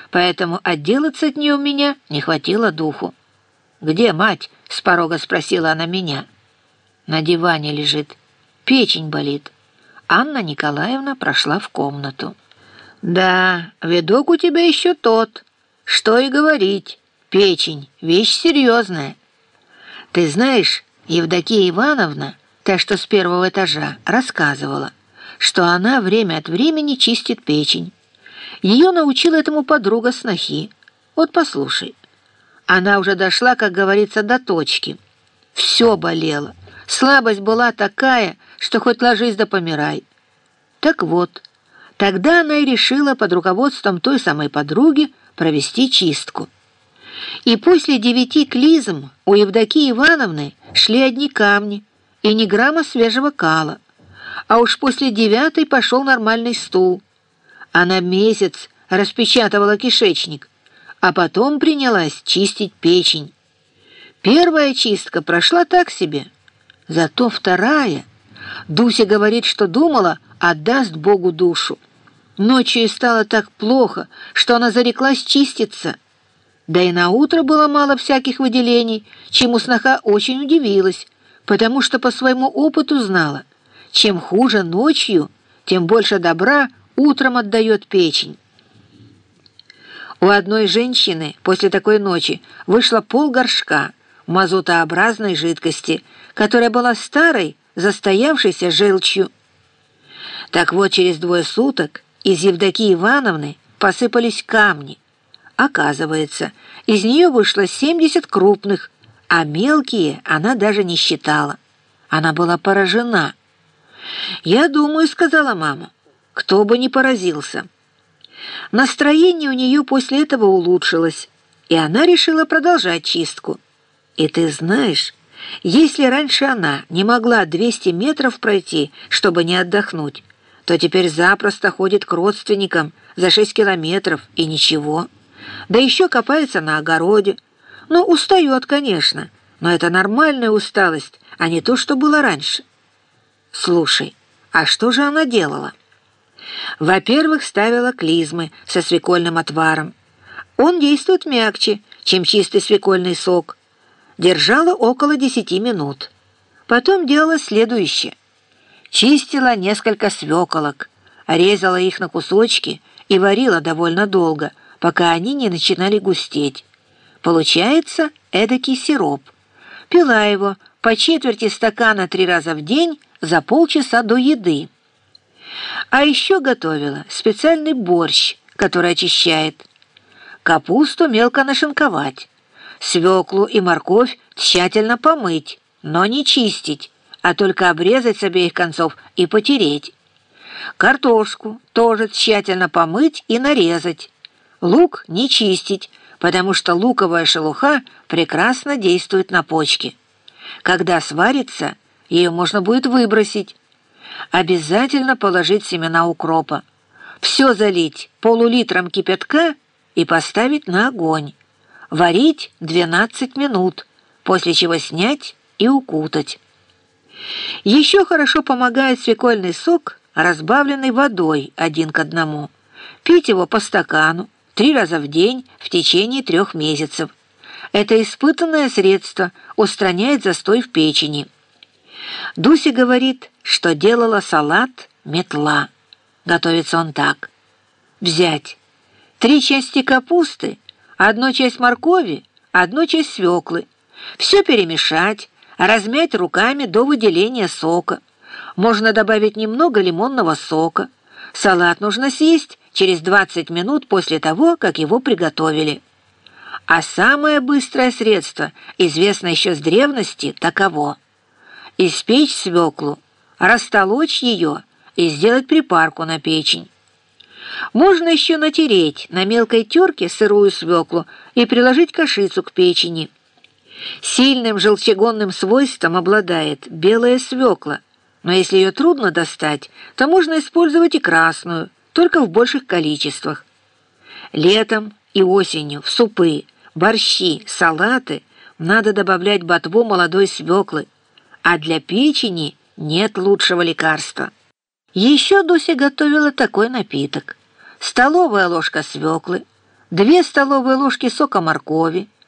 поэтому отделаться от нее у меня не хватило духу. «Где мать?» — с порога спросила она меня. «На диване лежит. Печень болит». Анна Николаевна прошла в комнату. «Да, видок у тебя еще тот. Что и говорить. Печень — вещь серьезная. Ты знаешь, Евдокия Ивановна, та, что с первого этажа, рассказывала, что она время от времени чистит печень. Ее научила этому подруга снохи. Вот послушай. Она уже дошла, как говорится, до точки. Все болело. Слабость была такая, что хоть ложись да помирай. Так вот, тогда она и решила под руководством той самой подруги провести чистку. И после 9 клизм у Евдокии Ивановны шли одни камни и ни грамма свежего кала. А уж после 9 пошел нормальный стул. Она месяц распечатывала кишечник, а потом принялась чистить печень. Первая чистка прошла так себе, зато вторая... Дуся говорит, что думала, отдаст Богу душу. Ночью ей стало так плохо, что она зареклась чиститься. Да и на утро было мало всяких выделений, чему сноха очень удивилась, потому что по своему опыту знала, чем хуже ночью, тем больше добра утром отдает печень. У одной женщины после такой ночи вышло полгоршка мазутообразной жидкости, которая была старой, застоявшейся желчью. Так вот, через 2 суток из Евдокии Ивановны посыпались камни. Оказывается, из нее вышло 70 крупных, а мелкие она даже не считала. Она была поражена. «Я думаю, — сказала мама, — кто бы не поразился». Настроение у нее после этого улучшилось, и она решила продолжать чистку. И ты знаешь, если раньше она не могла 200 метров пройти, чтобы не отдохнуть, то теперь запросто ходит к родственникам за 6 километров и ничего. Да еще копается на огороде. Ну, устает, конечно, но это нормальная усталость, а не то, что было раньше. Слушай, а что же она делала? Во-первых, ставила клизмы со свекольным отваром. Он действует мягче, чем чистый свекольный сок. Держала около 10 минут. Потом делала следующее. Чистила несколько свеколок, резала их на кусочки и варила довольно долго, пока они не начинали густеть. Получается эдакий сироп. Пила его по четверти стакана 3 раза в день за полчаса до еды. А еще готовила специальный борщ, который очищает. Капусту мелко нашинковать. Свеклу и морковь тщательно помыть, но не чистить, а только обрезать с обеих концов и потереть. Картошку тоже тщательно помыть и нарезать. Лук не чистить, потому что луковая шелуха прекрасно действует на почки. Когда сварится, ее можно будет выбросить. Обязательно положить семена укропа. Все залить пол-литром кипятка и поставить на огонь. Варить 12 минут, после чего снять и укутать. Еще хорошо помогает свекольный сок, разбавленный водой 1 к 1. Пить его по стакану 3 раза в день в течение 3 месяцев. Это испытанное средство устраняет застой в печени. Дуся говорит, что делала салат метла. Готовится он так. Взять 3 части капусты, 1 часть моркови, 1 часть свеклы. Все перемешать, размять руками до выделения сока. Можно добавить немного лимонного сока. Салат нужно съесть через 20 минут после того, как его приготовили. А самое быстрое средство, известное еще с древности, таково: испечь свеклу, растолочь ее и сделать припарку на печень. Можно еще натереть на мелкой терке сырую свеклу и приложить кашицу к печени. Сильным желчегонным свойством обладает белая свекла, но если ее трудно достать, то можно использовать и красную, только в больших количествах. Летом и осенью в супы, борщи, салаты надо добавлять ботву молодой свеклы, а для печени нет лучшего лекарства. Еще Дуся готовила такой напиток: столовая ложка свеклы, 2 столовые ложки сока моркови,